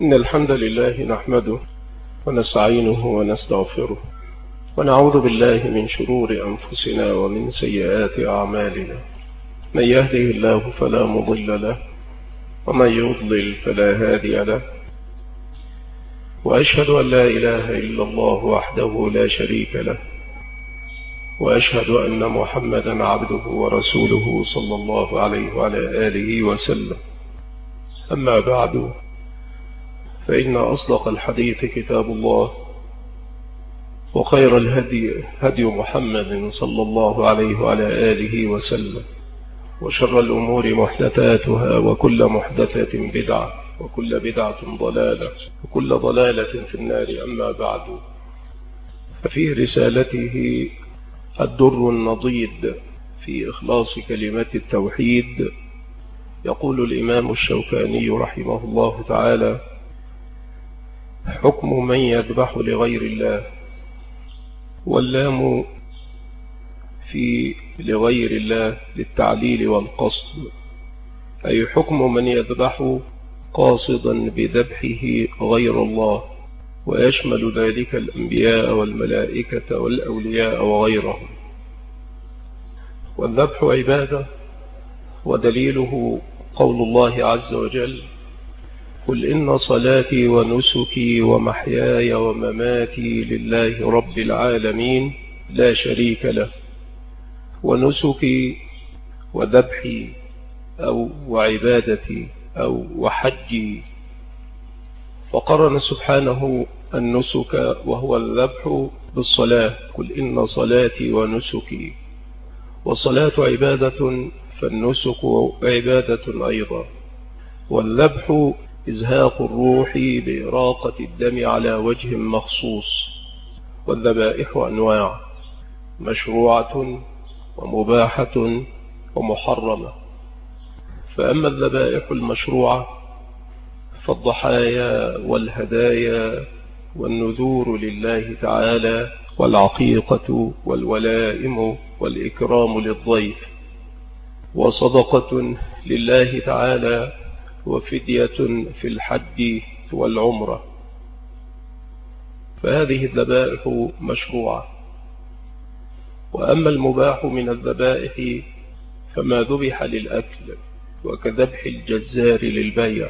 إن الحمد لله نحمده ونستعينه ونستغفره ونعوذ بالله من شرور أنفسنا ومن سيئات أعمالنا. من يهده الله فلا مضل له ومن يضلل فلا هادي له، وأشهد أن لا إله إلا الله وحده لا شريك له، وأشهد أن محمدا عبده ورسوله صلى الله عليه وعلى آله وسلم. أما بعد، فإن أصدق الحديث كتاب الله، وخير الهدي هدي محمد صلى الله عليه وعلى آله وسلم، وشر الأمور محدثاتها، وكل محدثة بدعة، وكل بدعة ضلالة، وكل ضلالة في النار. أما بعد، ففي رسالته الدر النضيد في إخلاص كلمة التوحيد يقول الإمام الشوكاني رحمه الله تعالى: حكم من يذبح لغير الله. واللام في لغير الله للتعليل والقصد، أي حكم من يذبح قاصدا بذبحه غير الله، ويشمل ذلك الأنبياء والملائكة والأولياء وغيرهم. والذبح عبادة، ودليله قول الله عز وجل: قل إن صلاتي ونسكي ومحياي ومماتي لله رب العالمين لا شريك له. ونسكي وذبحي أو وعبادتي أو وحجي، فقرن سبحانه النسك وهو الذبح بالصلاة: قل إن صلاتي ونسكي. والصلاة عبادة، فالنسك عبادة أيضا. والذبح إزهاق الروح بإراقة الدم على وجه مخصوص. والذبائح أنواع: مشروعة ومباحة ومحرمة. فأما الذبائح المشروعة فالضحايا والهدايا والنذور لله تعالى، والعقيقة والولائم والإكرام للضيف، وصدقة لله تعالى، وفدية في الحج والعمرة. فهذه الذبائح مشروعة. وأما المباح من الذبائح فما ذبح للأكل، وكذبح الجزار للبيع.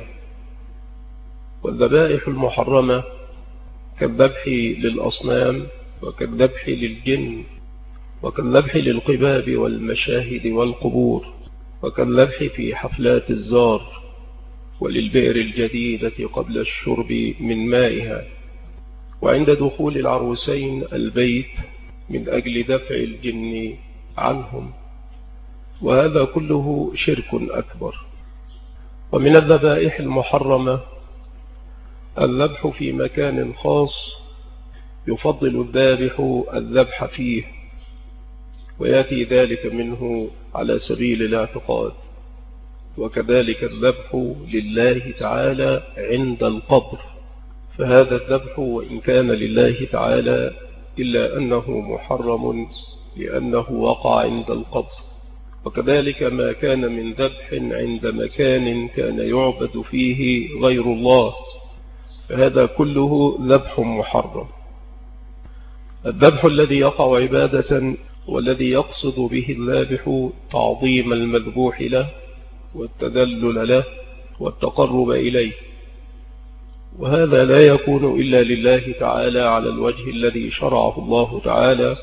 والذبائح المحرمة كالذبح للأصنام، وكالذبح للجن، وكالذبح للقباب والمشاهد والقبور، وكالذبح في حفلات الزار، وللبئر الجديدة قبل الشرب من مائها، وعند دخول العروسين البيت من أجل دفع الجن عنهم. وهذا كله شرك أكبر. ومن الذبائح المحرمة الذبح في مكان خاص يفضل الذابح الذبح فيه، ويأتي ذلك منه على سبيل الاعتقاد. وكذلك الذبح لله تعالى عند القبر، فهذا الذبح وإن كان لله تعالى إلا أنه محرم لأنه وقع عند القبر. وكذلك ما كان من ذبح عند مكان كان يعبد فيه غير الله، فهذا كله ذبح محرم. الذبح الذي يقع عبادة والذي يقصد به الذابح تعظيم المذبوح له، والتذلل له، والتقرب إليه، وهذا لا يكون إلا لله تعالى على الوجه الذي شرعه الله تعالى.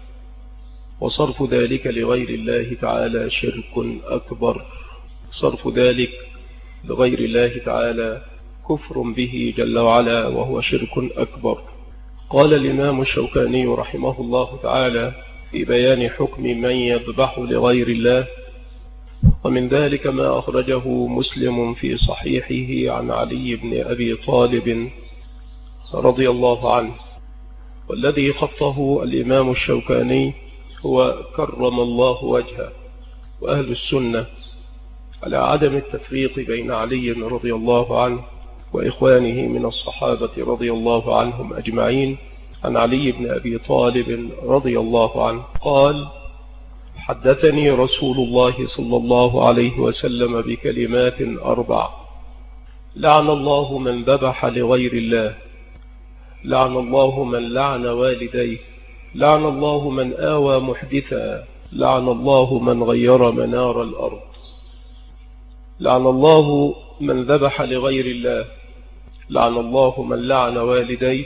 وصرف ذلك لغير الله تعالى شرك أكبر. صرف ذلك لغير الله تعالى كفر به جل وعلا، وهو شرك أكبر. قال الإمام الشوكاني رحمه الله تعالى في بيان حكم من يذبح لغير الله: ومن ذلك ما أخرجه مسلم في صحيحه عن علي بن أبي طالب رضي الله عنه. والذي خطه الإمام الشوكاني هو كرم الله وجهه وأهل السنة على عدم التفريق بين علي رضي الله عنه وإخوانه من الصحابة رضي الله عنهم أجمعين. عن علي بن أبي طالب رضي الله عنه قال: حدثني رسول الله صلى الله عليه وسلم بكلمات 4: لعن الله من ذبح لغير الله، لعن الله من لعن والديه، لعن الله من آوى محدثا، لعن الله من غير منار الأرض. لعن الله من ذبح لغير الله، لعن الله من لعن والديه،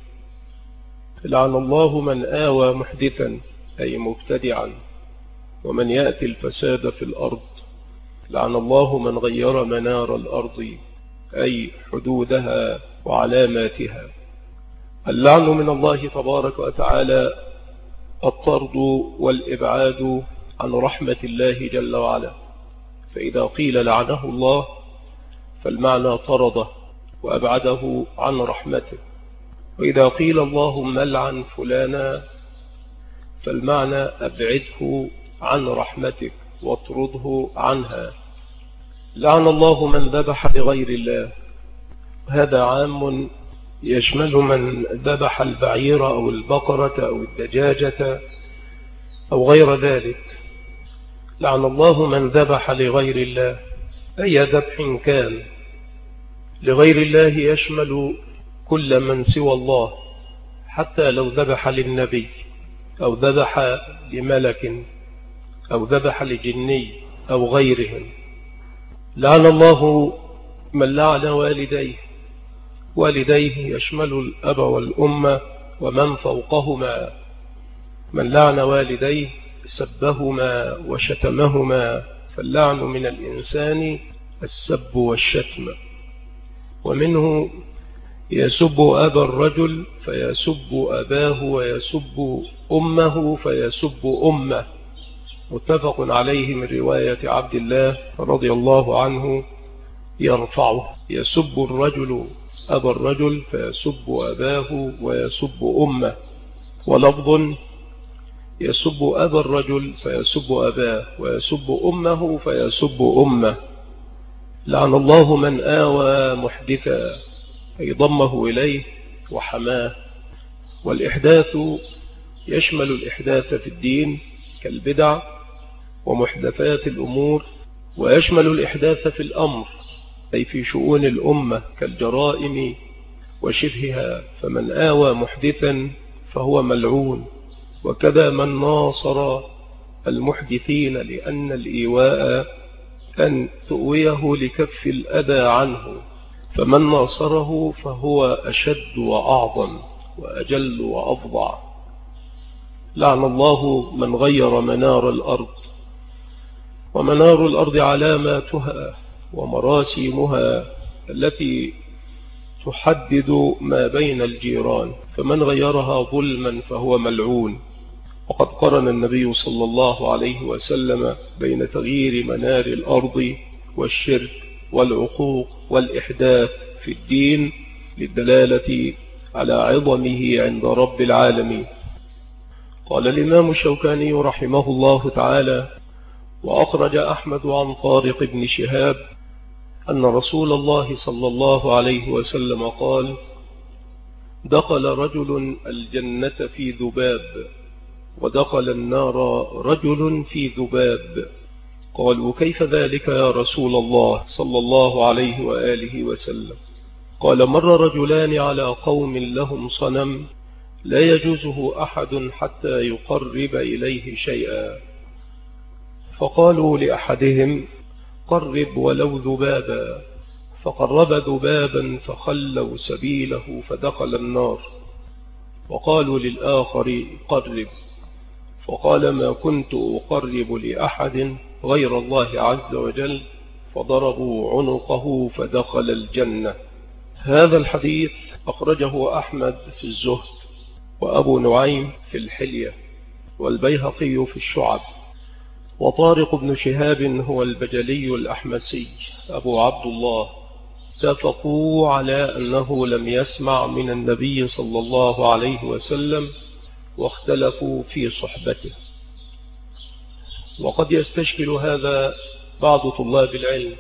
لعن الله من آوى محدثا أي مبتدعا ومن يأتي الفساد في الأرض، لعن الله من غير منار الأرض أي حدودها وعلاماتها. اللعن من الله تبارك وتعالى الطرد والإبعاد عن رحمة الله جل وعلا، فإذا قيل لعنه الله فالمعنى طرده وأبعده عن رحمته، وإذا قيل اللهم لعن فلانا فالمعنى أبعده عن رحمتك واطرده عنها. لعن الله من ذبح لغير الله، هذا عام يشمل من ذبح البعير أو البقرة أو الدجاجة أو غير ذلك. لعن الله من ذبح لغير الله، أي ذبح كان لغير الله يشمل كل من سوى الله، حتى لو ذبح للنبي أو ذبح لملك أو ذبح لجني أو غيرهم. لعن الله من لعن والديه، والديه يشمل الأب والأم ومن فوقهما، من لعن والديه سبهما وشتمهما، فاللعن من الإنسان السب والشتم. ومنه يسب أبا الرجل فيسب أباه، ويسب أمه فيسب أمه، متفق عليه من رواية عبد الله رضي الله عنه يرفعه: يسب الرجل أبا الرجل فيسب أباه ويسب أمه. ولفظ: يسب أبا الرجل فيسب أباه ويسب أمه فيسب أمه. لعن الله من آوى محدثا، أي ضمه إليه وحماه. والإحداث يشمل الإحداث في الدين كالبدع ومحدثات الأمور، ويشمل الإحداث في الأمر أي في شؤون الأمة كالجرائم وشبهها، فمن آوى محدثا فهو ملعون. وكذا من ناصر المحدثين، لأن الإيواء أن تؤويه لكف الأذى عنه، فمن ناصره فهو أشد وأعظم وأجل وأفظع. لعن الله من غير منار الأرض، ومنار الأرض علاماتها ومراسيمها التي تحدد ما بين الجيران، فمن غيرها ظلما فهو ملعون. وقد قرن النبي صلى الله عليه وسلم بين تغيير منار الأرض والشرك والعقوق والإحداث في الدين للدلالة على عظمه عند رب العالمين. قال الإمام الشوكاني رحمه الله تعالى: وأخرج أحمد عن طارق بن شهاب أن رسول الله صلى الله عليه وسلم قال: دخل رجل الجنة في ذباب، ودخل النار رجل في ذباب. قالوا: كيف ذلك يا رسول الله صلى الله عليه وآله وسلم؟ قال: مر رجلان على قوم لهم صنم لا يجوزه أحد حتى يقرب إليه شيئا، فقالوا لأحدهم: قرب ولو ذبابا، فقرب ذبابا فخلوا سبيله فدخل النار. وقالوا للآخر: قرب، فقال: ما كنت أقرب لأحد غير الله عز وجل، فضربوا عنقه فدخل الجنة. هذا الحديث أخرجه أحمد في الزهد، وأبو نعيم في الحلية، والبيهقي في الشعب. وطارق بن شهاب هو البجلي الأحمسي أبو عبد الله، اتفقوا على أنه لم يسمع من النبي صلى الله عليه وسلم، واختلفوا في صحبته. وقد يستشكل هذا بعض طلاب العلم،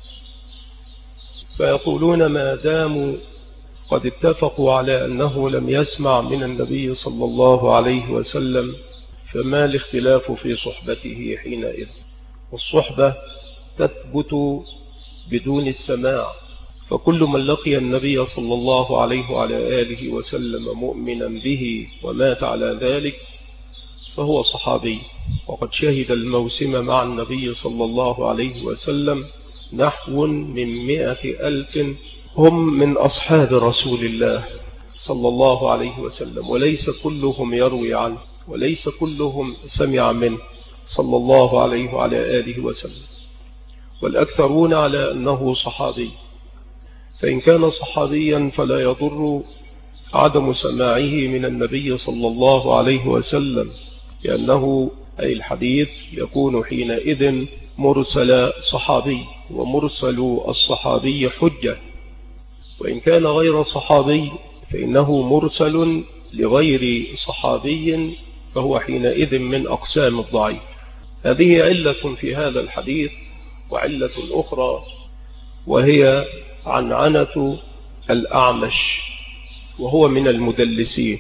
فيقولون ما داموا قد اتفقوا على أنه لم يسمع من النبي صلى الله عليه وسلم، فما الاختلاف في صحبته حينئذ؟ والصحبة تثبت بدون السماع، فكل من لقي النبي صلى الله عليه وعلى آله وسلم مؤمنا به ومات على ذلك فهو صحابي. وقد شهد الموسم مع النبي صلى الله عليه وسلم نحو من 100,000 هم من أصحاب رسول الله صلى الله عليه وسلم، وليس كلهم يروي عنه، وليس كلهم سمع منه صلى الله عليه وعلى آله وسلم، والأكثرون على أنه صحابي. فإن كان صحابيا فلا يضر عدم سماعه من النبي صلى الله عليه وسلم، لأنه أي الحديث يكون حينئذ مرسل صحابي، ومرسل الصحابي حجة. وإن كان غير صحابي فإنه مرسل لغير صحابي، فهو حينئذ من أقسام الضعيف. هذه علة في هذا الحديث. وعلة أخرى وهي عنعنة الأعمش، وهو من المدلسين.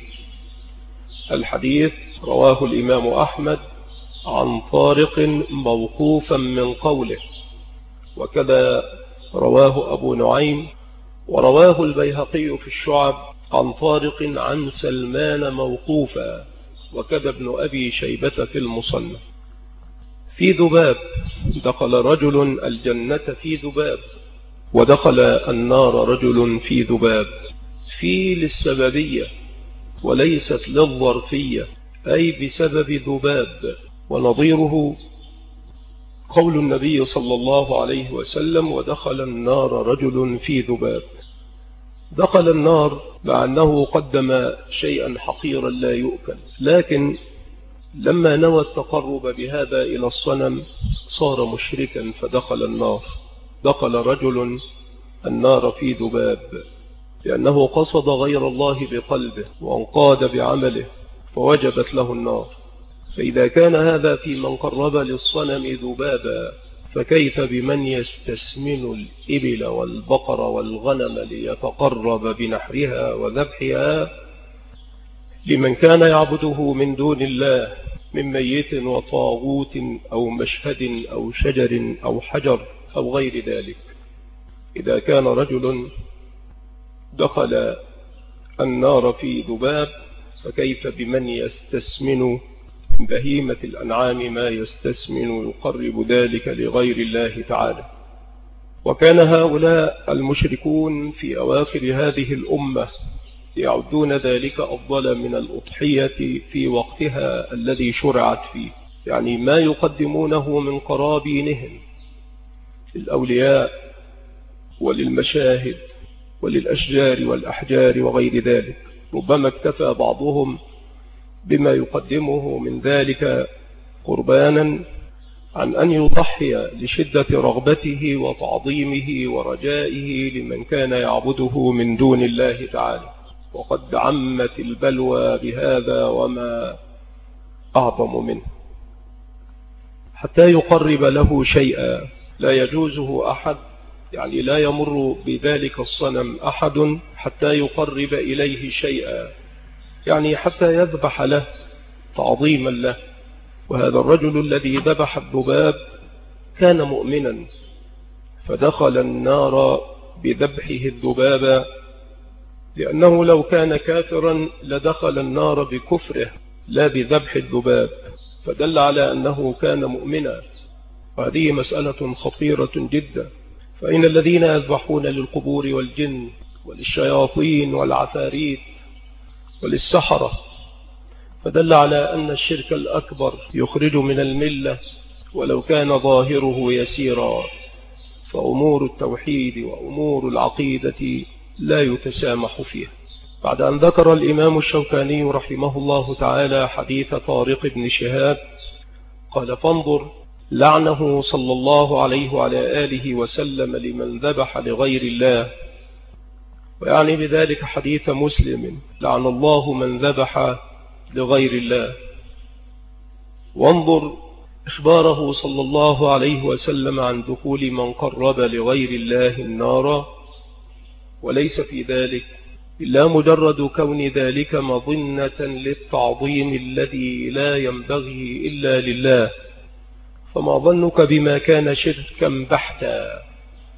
الحديث رواه الإمام أحمد عن طارق موقوفا من قوله، وكذا رواه أبو نعيم، ورواه البيهقي في الشعب عن طارق عن سلمان موقوفا، وكذا ابن أبي شيبة في المصنف. في ذباب، دخل رجل الجنة في ذباب، ودخل النار رجل في ذباب. في للسببية وليست للظرفية، أي بسبب ذباب. ونظيره قول النبي صلى الله عليه وسلم: ودخل النار رجل في ذباب. دخل النار مع أنه قدم شيئا حقيرا لا يؤكل، لكن لما نوى التقرب بهذا إلى الصنم صار مشركا فدخل النار. دخل رجل النار في ذباب لأنه قصد غير الله بقلبه وانقاد بعمله فوجبت له النار. فإذا كان هذا في من قرب للصنم ذبابا، فكيف بمن يستسمن الإبل والبقر والغنم ليتقرب بنحرها وذبحها لمن كان يعبده من دون الله من ميت وطاغوت أو مشهد أو شجر أو حجر أو غير ذلك. إذا كان رجل دخل النار في ذباب، فكيف بمن يستسمن بهيمة الأنعام ما يستسمن يقرب ذلك لغير الله تعالى. وكان هؤلاء المشركون في أواخر هذه الأمة يعدون ذلك أفضل من الأضحية في وقتها الذي شرعت فيه، يعني ما يقدمونه من قرابينهم للأولياء وللمشاهد وللأشجار والأحجار وغير ذلك. ربما اكتفى بعضهم بما يقدمه من ذلك قربانا عن أن يضحي لشدة رغبته وتعظيمه ورجائه لمن كان يعبده من دون الله تعالى. وقد عمت البلوى بهذا وما أعظم منه، حتى يقرب له شيئا لا يجوزه أحد، يعني لا يمر بذلك الصنم أحد حتى يقرب إليه شيئا، يعني حتى يذبح له تعظيما له. وهذا الرجل الذي ذبح الذباب كان مؤمنا فدخل النار بذبحه الذباب، لأنه لو كان كافرا لدخل النار بكفره لا بذبح الذباب، فدل على أنه كان مؤمنا. وهذه مسألة خطيرة جدا. فإن الذين يذبحون للقبور والجن وللشياطين والعفاريت وللسحرة، فدل على أن الشرك الأكبر يخرج من الملة ولو كان ظاهره يسيرا. فأمور التوحيد وأمور العقيدة لا يتسامح فيها. بعد أن ذكر الإمام الشوكاني رحمه الله تعالى حديث طارق بن شهاب قال: فانظر لعنه صلى الله عليه وعلى آله وسلم لمن ذبح لغير الله، ويعني بذلك حديث مسلم: لعن الله من ذبح لغير الله. وانظر إخباره صلى الله عليه وسلم عن دخول من قرب لغير الله النار، وليس في ذلك إلا مجرد كون ذلك مظنة للتعظيم الذي لا ينبغي إلا لله. فما ظنك بما كان شركا بحتا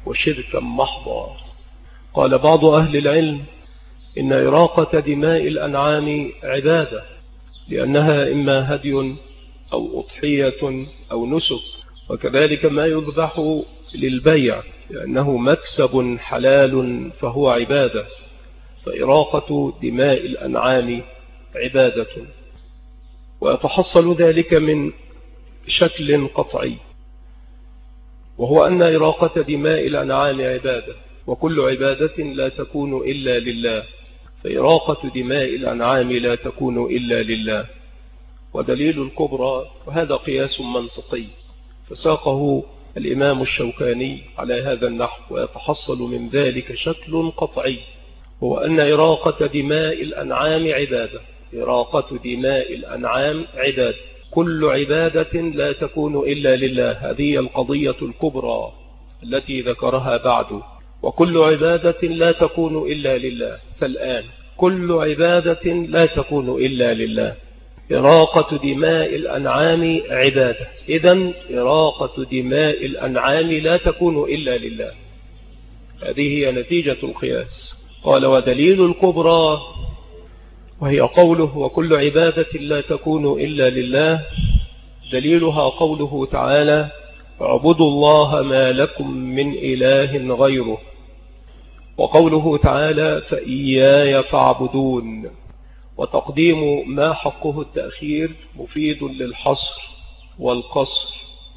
وشركا محضا. قال بعض أهل العلم إن إراقة دماء الأنعام عبادة، لأنها إما هدي أو أضحية أو نسك، وكذلك ما يذبح للبيع لأنه مكسب حلال فهو عبادة، فإراقة دماء الأنعام عبادة. ويتحصل ذلك من شكل قطعي، وهو أن إراقة دماء الأنعام عبادة، وكل عبادة لا تكون إلا لله، فإراقة دماء الأنعام لا تكون إلا لله. ودليل الكبرى، وهذا قياس منطقي فساقه الإمام الشوكاني على هذا النحو، ويتحصل من ذلك شكل قطعي، هو أن إراقة دماء الأنعام عبادة. إراقة دماء الأنعام عبادة، كل عبادة لا تكون إلا لله، هذه القضية الكبرى التي ذكرها بعد. وكل عبادة لا تكون إلا لله، فالآن كل عبادة لا تكون إلا لله. إراقة دماء الأنعام عبادة، إذن إراقة دماء الأنعام لا تكون إلا لله، هذه هي نتيجة القياس. قال ودليل الكبرى، وهي قوله وكل عبادة لا تكون إلا لله، دليلها قوله تعالى اعبدوا الله ما لكم من إله غيره، وقوله تعالى فإياي فاعبدون. وتقديم ما حقه التأخير مفيد للحصر والقصر.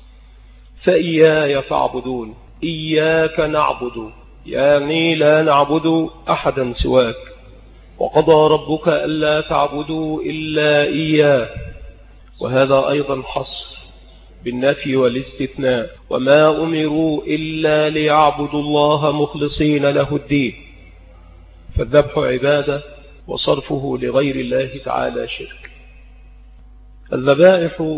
فإياي فاعبدون، إياك نعبد يعني لا نعبد أحدا سواك، وقضى ربك ألا تعبدوا إلا إياه، وهذا أيضا حصر بالنفي والاستثناء، وما أمروا إلا ليعبدوا الله مخلصين له الدين. فالذبح عبادة، وصرفه لغير الله تعالى شرك. الذبائح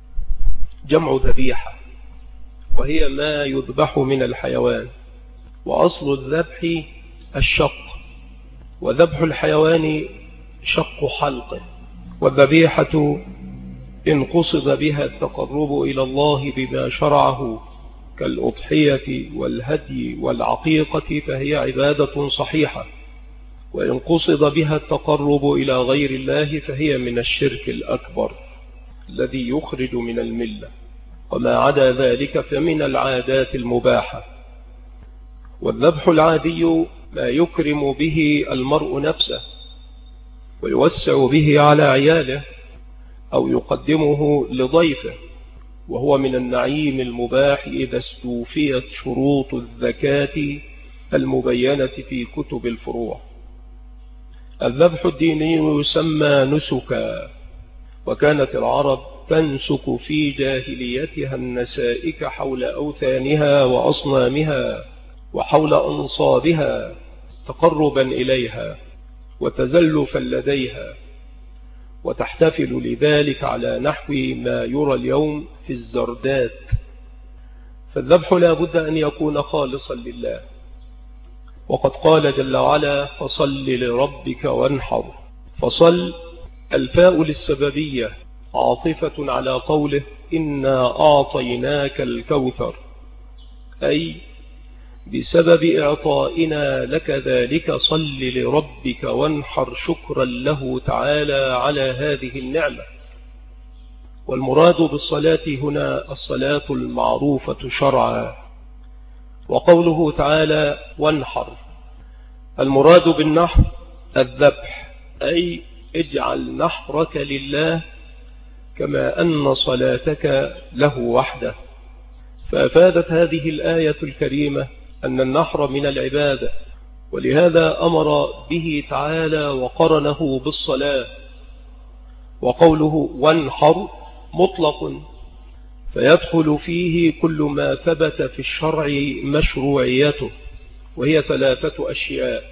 جمع ذبيحة، وهي ما يذبح من الحيوان، وأصل الذبح الشق، وذبح الحيوان شق حلقه. والذبيحة إن قصد بها التقرب إلى الله بما شرعه كالأضحية والهدي والعقيقة فهي عبادة صحيحة، وإن قصد بها التقرب إلى غير الله فهي من الشرك الأكبر الذي يخرج من الملة، وما عدا ذلك فمن العادات المباحة. والذبح العادي ما يكرم به المرء نفسه ويوسع به على عياله أو يقدمه لضيفه، وهو من النعيم المباح إذا استوفيت شروط الزكاة المبينة في كتب الفروع. الذبح الديني يسمى نسكا، وكانت العرب تنسك في جاهليتها النسائك حول أوثانها وأصنامها وحول أنصابها تقربا إليها وتزلفا لديها، وتحتفل لذلك على نحو ما يرى اليوم في الزردات. فالذبح لا بد أن يكون خالصا لله، وقد قال جل وعلا فصل لربك وانحر. فصل الفاء للسببية عاطفة على قوله إنا أعطيناك الكوثر، أي بسبب إعطائنا لك ذلك صل لربك وانحر شكرا له تعالى على هذه النعمة. والمراد بالصلاة هنا الصلاة المعروفة شرعا. وقوله تعالى وانحر، المراد بالنحر الذبح، أي اجعل نحرك لله كما أن صلاتك له وحده. فأفادت هذه الآية الكريمة أن النحر من العبادة، ولهذا أمر به تعالى وقرنه بالصلاة. وقوله وانحر مطلق، فيدخل فيه كل ما ثبت في الشرع مشروعيته، وهي 3 أشياء: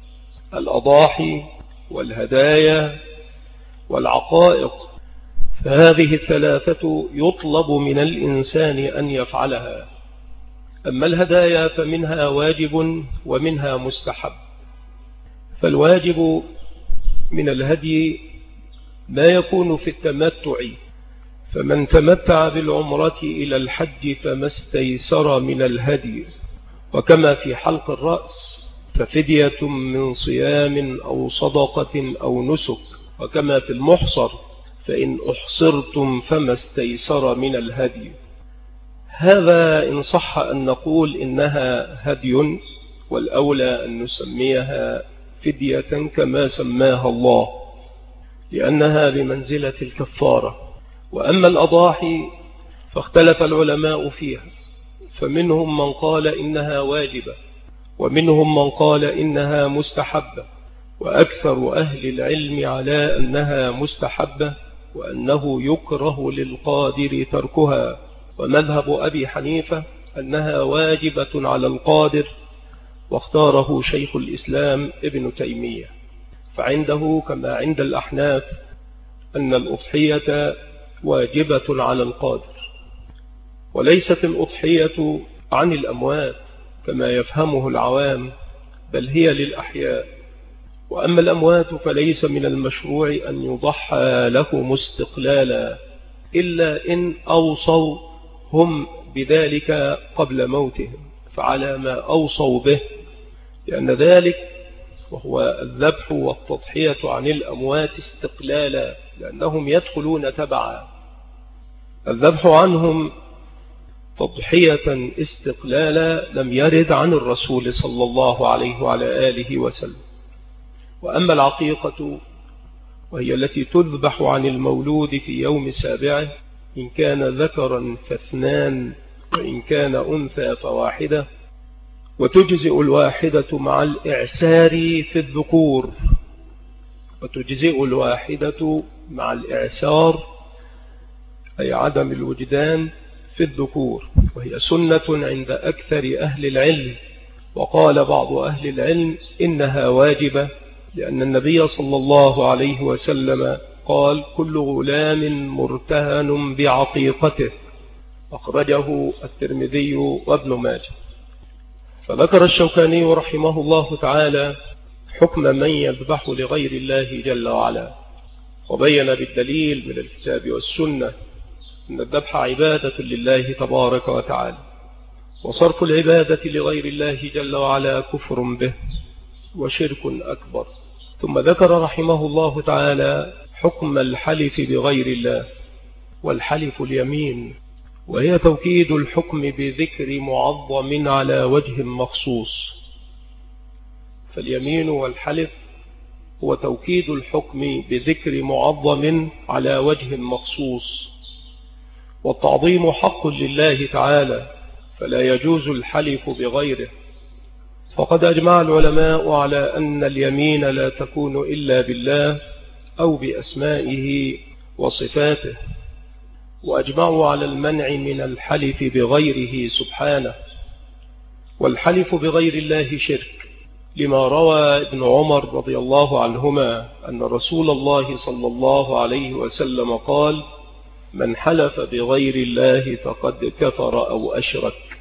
الأضاحي والهدايا والعقائق. فهذه 3 يطلب من الإنسان أن يفعلها. أما الهدايا فمنها واجب ومنها مستحب. فالواجب من الهدي ما يكون في التمتع، فمن تمتع بالعمرة إلى الحج فما استيسر من الهدي، وكما في حلق الرأس ففدية من صيام أو صدقة أو نسك، وكما في المحصر فإن أحصرتم فما استيسر من الهدي. هذا إن صح أن نقول إنها هدي، والأولى أن نسميها فدية كما سماها الله، لأنها بمنزلة الكفارة. وأما الأضاحي فاختلف العلماء فيها، فمنهم من قال إنها واجبة، ومنهم من قال إنها مستحبة، وأكثر أهل العلم على أنها مستحبة، وأنه يكره للقادر تركها. ومذهب أبي حنيفة أنها واجبة على القادر، واختاره شيخ الإسلام ابن تيمية. فعنده كما عند الأحناف أن الأضحية واجبة على القادر، وليست الأضحية عن الأموات كما يفهمه العوام، بل هي للأحياء. وأما الأموات فليس من المشروع أن يضحى لهم استقلالا، إلا إن أوصوا هم بذلك قبل موتهم، فعلى ما أوصوا به، لأن ذلك وهو الذبح والتضحية عن الأموات استقلالا، لأنهم يدخلون تبعا. الذبح عنهم تضحية استقلالا لم يرد عن الرسول صلى الله عليه وعلى آله وسلم. وأما العقيقة وهي التي تذبح عن المولود في يوم سابعه، إن كان ذكرا فاثنان، وإن كان أنثى فواحدة، وتجزئ الواحدة مع الإعسار في الذكور، وتجزئ الواحدة مع الإعسار أي عدم الوجدان في الذكور، وهي سنة عند أكثر أهل العلم. وقال بعض أهل العلم إنها واجبة، لأن النبي صلى الله عليه وسلم قال: كل غلام مرتهن بعقيقته، أخرجه الترمذي وابن ماجه. فذكر الشوكاني رحمه الله تعالى حكم من يذبح لغير الله جل وعلا، وبين بالدليل من الكتاب والسنة أن الذبح عبادة لله تبارك وتعالى، وصرف العبادة لغير الله جل وعلا كفر به وشرك أكبر. ثم ذكر رحمه الله تعالى حكم الحلف بغير الله، والحلف اليمين، وهي توكيد الحكم بذكر معظم على وجه مخصوص. فاليمين والحلف هو توكيد الحكم بذكر معظم على وجه مخصوص، والتعظيم حق لله تعالى، فلا يجوز الحلف بغيره. فقد أجمع العلماء على أن اليمين لا تكون إلا بالله أو بأسمائه وصفاته، وأجمعوا على المنع من الحلف بغيره سبحانه. والحلف بغير الله شرك، لما روى ابن عمر رضي الله عنهما أن رسول الله صلى الله عليه وسلم قال: من حلف بغير الله فقد كفر أو أشرك.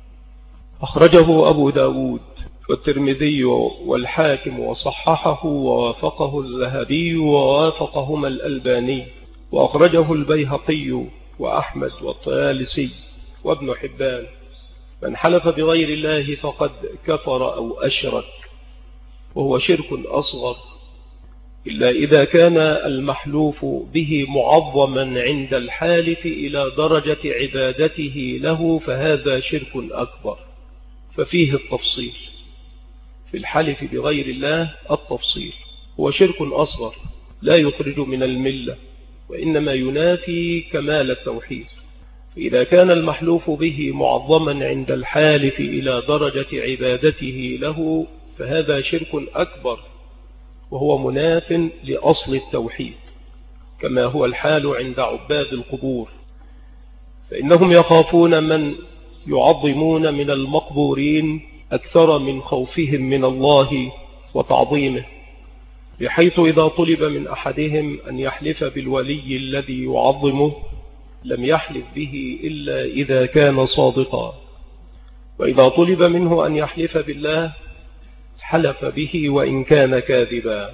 أخرجه أبو داود والترمذي والحاكم وصححه ووافقه الذهبي ووافقهما الألباني، وأخرجه البيهقي وأحمد والطيالسي وابن حبان. من حلف بغير الله فقد كفر أو أشرك، وهو شرك أصغر، إلا إذا كان المحلوف به معظما عند الحالف إلى درجة عبادته له، فهذا شرك أكبر. ففيه التفصيل في الحلف بغير الله، التفصيل هو شرك أصغر لا يخرج من الملة، وإنما ينافي كمال التوحيد. فإذا كان المحلوف به معظما عند الحالف إلى درجة عبادته له، فهذا شرك أكبر، وهو مناف لأصل التوحيد، كما هو الحال عند عباد القبور، فإنهم يخافون من يعظمون من المقبورين أكثر من خوفهم من الله وتعظيمه، بحيث إذا طلب من أحدهم أن يحلف بالولي الذي يعظمه لم يحلف به إلا إذا كان صادقا، وإذا طلب منه أن يحلف بالله حلف به وإن كان كاذبا.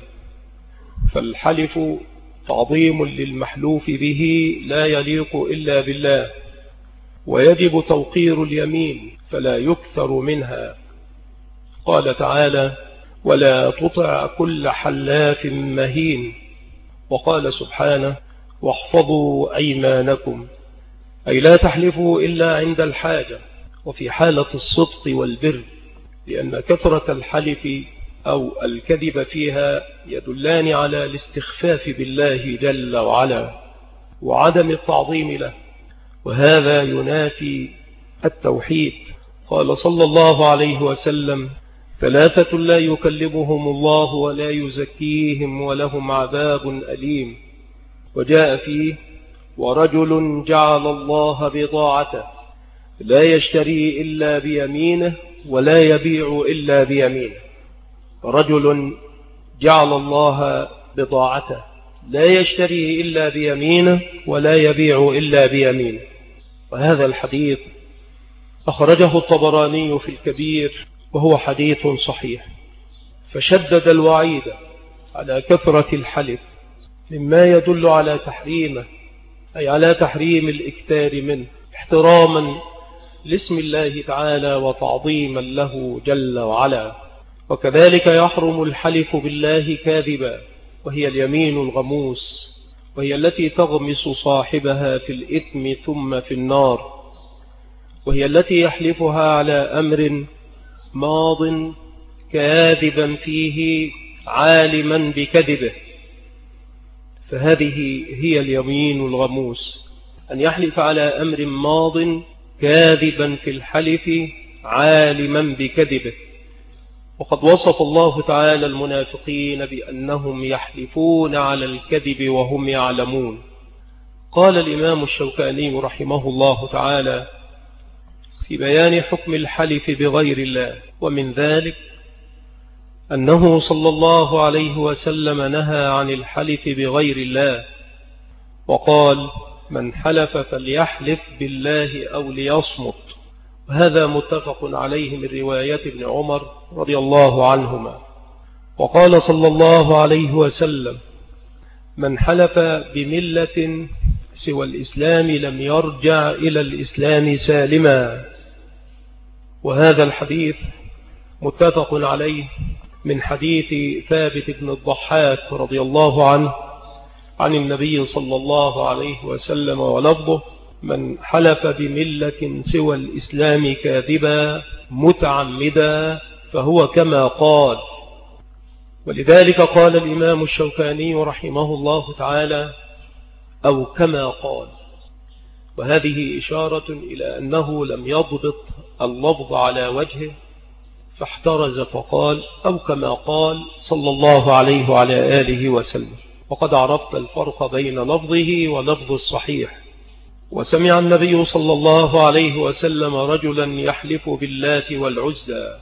فالحلف تعظيم للمحلوف به لا يليق إلا بالله، ويجب توقير اليمين فلا يكثر منها. قال تعالى: ولا تطع كل حلاف مهين. وقال سبحانه: واحفظوا أيمانكم، أي لا تحلفوا إلا عند الحاجة وفي حالة الصدق والبر، لأن كثرة الحلف أو الكذب فيها يدلان على الاستخفاف بالله جل وعلا وعدم التعظيم له، وهذا ينافي التوحيد. قال صلى الله عليه وسلم: ثلاثة لا يكلمهم الله ولا يزكيهم ولهم عذاب أليم. وجاء فيه: ورجل جعل الله بضاعته لا يشتري إلا بيمينه ولا يبيع إلا بيمينه. رجل جعل الله بضاعته لا يشتري إلا بيمينه ولا يبيع إلا بيمينه. وهذا الحديث أخرجه الطبراني في الكبير وهو حديث صحيح، فشدد الوعيد على كثرة الحلف مما يدل على تحريمه، أي على تحريم الإكثار منه احتراما لاسم الله تعالى وتعظيما له جل وعلا. وكذلك يحرم الحلف بالله كاذبا، وهي اليمين الغموس، وهي التي تغمس صاحبها في الإثم ثم في النار، وهي التي يحلفها على أمر ماض كاذبا فيه عالما بكذبه، فهذه هي اليمين الغموس، أن يحلف على أمر ماض كاذبا في الحلف عالما بكذبه. وقد وصف الله تعالى المنافقين بأنهم يحلفون على الكذب وهم يعلمون. قال الإمام الشوكاني رحمه الله تعالى في بيان حكم الحلف بغير الله: ومن ذلك أنه صلى الله عليه وسلم نهى عن الحلف بغير الله، وقال: من حلف فليحلف بالله أو ليصمت. وهذا متفق عليه من رواية ابن عمر رضي الله عنهما. وقال صلى الله عليه وسلم: من حلف بملة سوى الإسلام لم يرجع إلى الإسلام سالما. وهذا الحديث متفق عليه من حديث ثابت بن الضحاك رضي الله عنه عن النبي صلى الله عليه وسلم، ولفظه: من حلف بملة سوى الإسلام كاذبا متعمدا فهو كما قال. ولذلك قال الإمام الشوكاني رحمه الله تعالى: أو كما قال. وهذه إشارة إلى أنه لم يضبط اللفظ على وجهه فاحترز فقال: أو كما قال صلى الله عليه وعلى آله وسلم. وقد عرفت الفرق بين لفظه ولفظ الصحيح. وسمع النبي صلى الله عليه وسلم رجلا يحلف باللات والعزى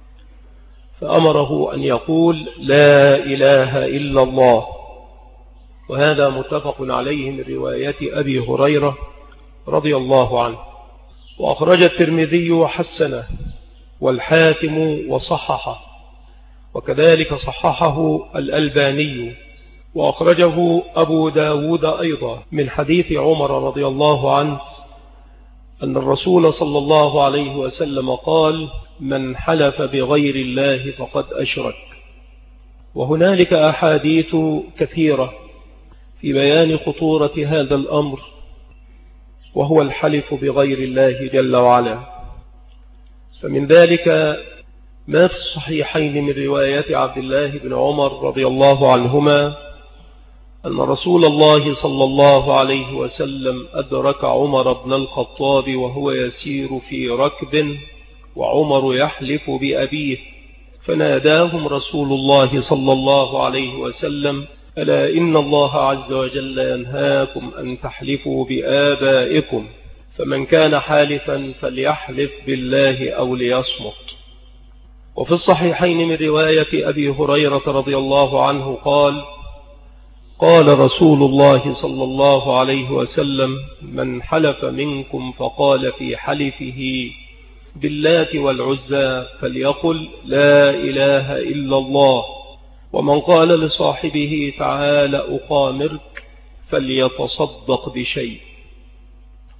فأمره أن يقول: لا إله إلا الله. وهذا متفق عليه من رواية أبي هريرة رضي الله عنه. وأخرج الترمذي وحسنه والحاكم وصححه، وكذلك صححه الألباني. وأخرجه أبو داود أيضا من حديث عمر رضي الله عنه أن الرسول صلى الله عليه وسلم قال: من حلف بغير الله فقد أشرك. وهنالك أحاديث كثيرة في بيان خطورة هذا الأمر، وهو الحلف بغير الله جل وعلا. فمن ذلك ما في الصحيحين من رواية عبد الله بن عمر رضي الله عنهما أن رسول الله صلى الله عليه وسلم أدرك عمر بن الخطاب وهو يسير في ركب وعمر يحلف بأبيه، فناداهم رسول الله صلى الله عليه وسلم: ألا إن الله عز وجل ينهاكم أن تحلفوا بآبائكم، فمن كان حالفا فليحلف بالله أو ليصمت. وفي الصحيحين من رواية أبي هريرة رضي الله عنه قال: قال رسول الله صلى الله عليه وسلم: من حلف منكم فقال في حلفه باللات والعزى فليقل لا إله إلا الله، ومن قال لصاحبه تعال أقامرك فليتصدق بشيء.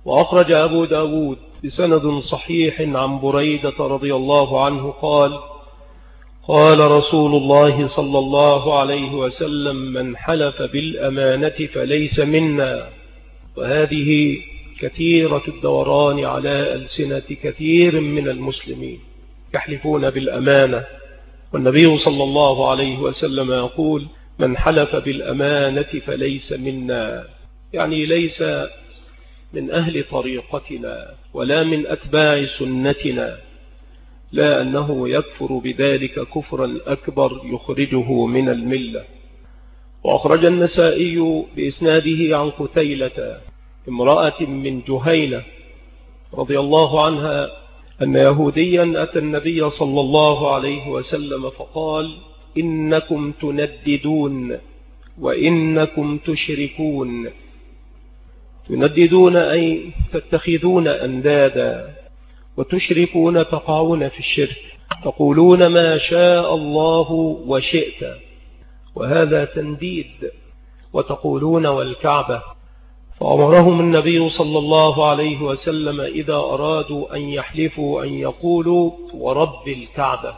وأخرج أبو داود بسند صحيح عن بريدة رضي الله عنه قال قال رسول الله صلى الله عليه وسلم: من حلف بالأمانة فليس منا. وهذه كثيرة الدوران على ألسنة كثير من المسلمين، يحلفون بالأمانة، والنبي صلى الله عليه وسلم يقول: من حلف بالأمانة فليس منا، يعني ليس من أهل طريقتنا ولا من أتباع سنتنا، لا أنه يكفر بذلك كفرا أكبر يخرجه من الملة. وأخرج النسائي بإسناده عن قتيلة امرأة من جهينة رضي الله عنها أن يهوديا أتى النبي صلى الله عليه وسلم فقال: إنكم تنددون وإنكم تشركون. تنددون أي تتخذون أندادا، وتشركون تقعون في الشرك، تقولون ما شاء الله وشئت، وهذا تنديد، وتقولون والكعبة. فأمرهم النبي صلى الله عليه وسلم إذا أرادوا أن يحلفوا أن يقولوا ورب الكعبة،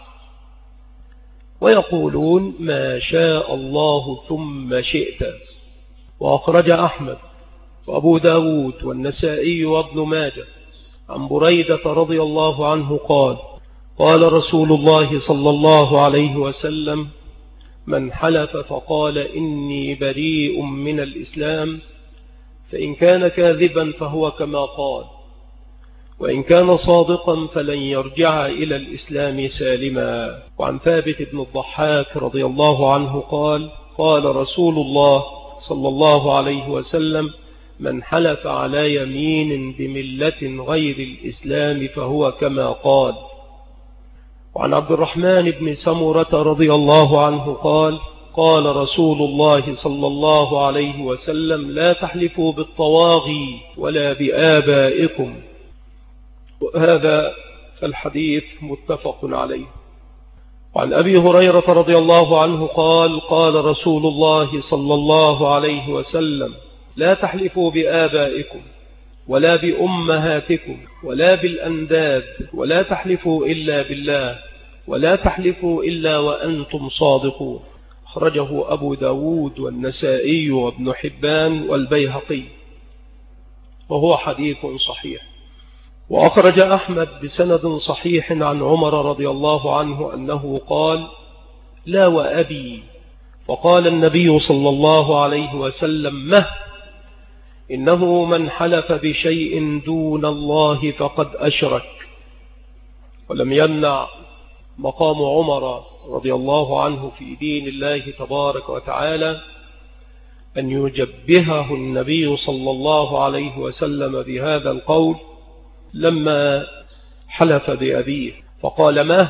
ويقولون ما شاء الله ثم شئت. وأخرج أحمد وأبو داود والنسائي وابن ماجه عن بريدة رضي الله عنه قال: قال رسول الله صلى الله عليه وسلم: من حلف فقال إني بريء من الإسلام، فإن كان كاذبا فهو كما قال، وإن كان صادقا فلن يرجع إلى الإسلام سالما. وعن ثابت بن الضحاك رضي الله عنه قال: قال رسول الله صلى الله عليه وسلم: من حلف على يمين بملة غير الإسلام فهو كما قال. وعن عبد الرحمن بن سمرة رضي الله عنه قال: قال رسول الله صلى الله عليه وسلم: لا تحلفوا بالطواغي ولا بآبائكم. وهذا الحديث متفق عليه. وعن أبي هريرة رضي الله عنه قال: قال رسول الله صلى الله عليه وسلم: لا تحلفوا بآبائكم ولا بأمهاتكم ولا بالأنداد، ولا تحلفوا إلا بالله، ولا تحلفوا إلا وأنتم صادقون. أخرجه أبو داود والنسائي وابن حبان والبيهقي، وهو حديث صحيح. وأخرج أحمد بسند صحيح عن عمر رضي الله عنه أنه قال: لا وأبي. فقال النبي صلى الله عليه وسلم: مه، إنه من حلف بشيء دون الله فقد أشرك. ولم يمنع مقام عمر رضي الله عنه في دين الله تبارك وتعالى أن يجبهه النبي صلى الله عليه وسلم بهذا القول لما حلف بأبيه، فقال: ما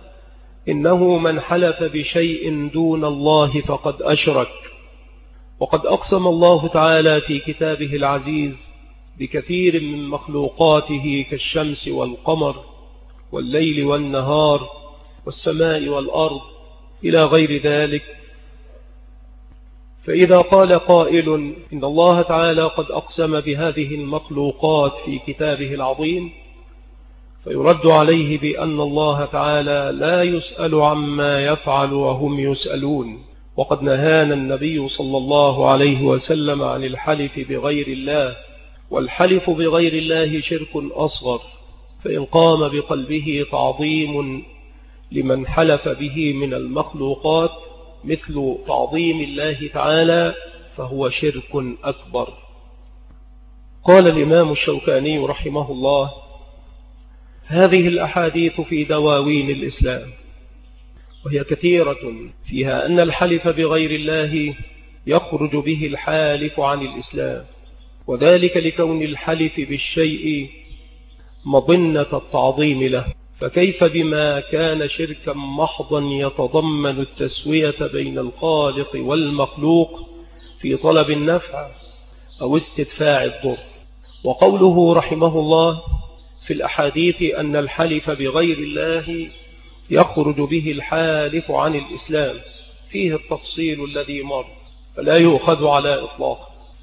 إنه من حلف بشيء دون الله فقد أشرك. وقد أقسم الله تعالى في كتابه العزيز بكثير من مخلوقاته كالشمس والقمر والليل والنهار والسماء والأرض إلى غير ذلك. فإذا قال قائل إن الله تعالى قد أقسم بهذه المخلوقات في كتابه العظيم، فيرد عليه بأن الله تعالى لا يسأل عما يفعل وهم يسألون. وقد نهانا النبي صلى الله عليه وسلم عن الحلف بغير الله، والحلف بغير الله شرك أصغر، فإن قام بقلبه تعظيم لمن حلف به من المخلوقات مثل تعظيم الله تعالى فهو شرك أكبر. قال الإمام الشوكاني رحمه الله: هذه الأحاديث في دواوين الإسلام، وهي كثيرة، فيها أن الحلف بغير الله يخرج به الحالف عن الإسلام، وذلك لكون الحلف بالشيء مظنة التعظيم له، فكيف بما كان شركا محضا يتضمن التسوية بين الخالق والمخلوق في طلب النفع أو استدفاع الضر. وقوله رحمه الله في الأحاديث أن الحلف بغير الله يخرج به الحالف عن الإسلام فيه التفصيل الذي مر، فلا يؤخذ على إطلاق.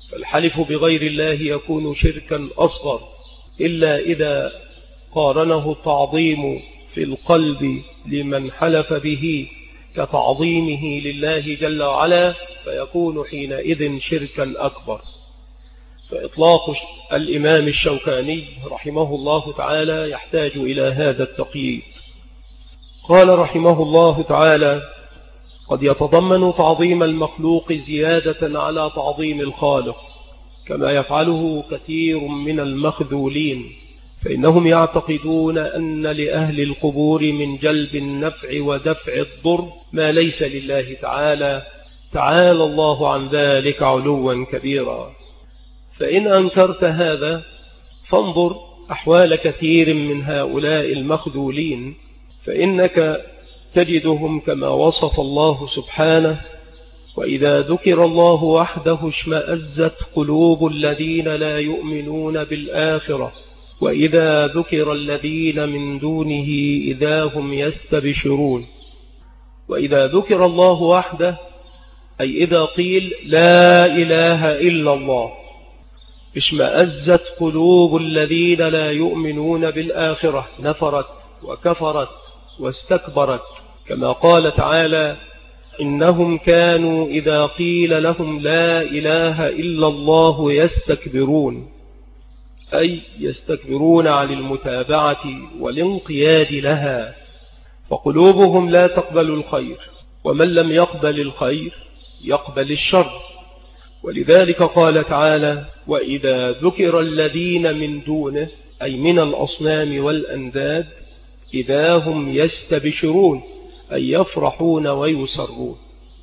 فالحلف بغير الله يكون شركا أصغر إلا إذا قارنه التعظيم في القلب لمن حلف به كتعظيمه لله جل وعلا، فيكون حينئذ شركا أكبر. فإطلاق الإمام الشوكاني رحمه الله تعالى يحتاج إلى هذا التقييد. قال رحمه الله تعالى: قد يتضمن تعظيم المخلوق زيادة على تعظيم الخالق، كما يفعله كثير من المخذولين، فإنهم يعتقدون أن لأهل القبور من جلب النفع ودفع الضر ما ليس لله تعالى، تعالى الله عن ذلك علوا كبيرا. فإن أنكرت هذا فانظر أحوال كثير من هؤلاء المخذولين، فإنك تجدهم كما وصف الله سبحانه: وإذا ذكر الله وحده اشمأزت قلوب الذين لا يؤمنون بالآخرة وإذا ذكر الذين من دونه إذا هم يستبشرون. وإذا ذكر الله وحده أي إذا قيل لا إله إلا الله اشمأزت قلوب الذين لا يؤمنون بالآخرة، نفرت وكفرت واستكبرت، كما قال تعالى: إنهم كانوا إذا قيل لهم لا إله إلا الله يستكبرون، أي يستكبرون عن المتابعة والانقياد لها، فقلوبهم لا تقبل الخير، ومن لم يقبل الخير يقبل الشر. ولذلك قال تعالى: وإذا ذكر الذين من دونه أي من الأصنام والأنداد إذا هم يستبشرون أي يفرحون ويسرون.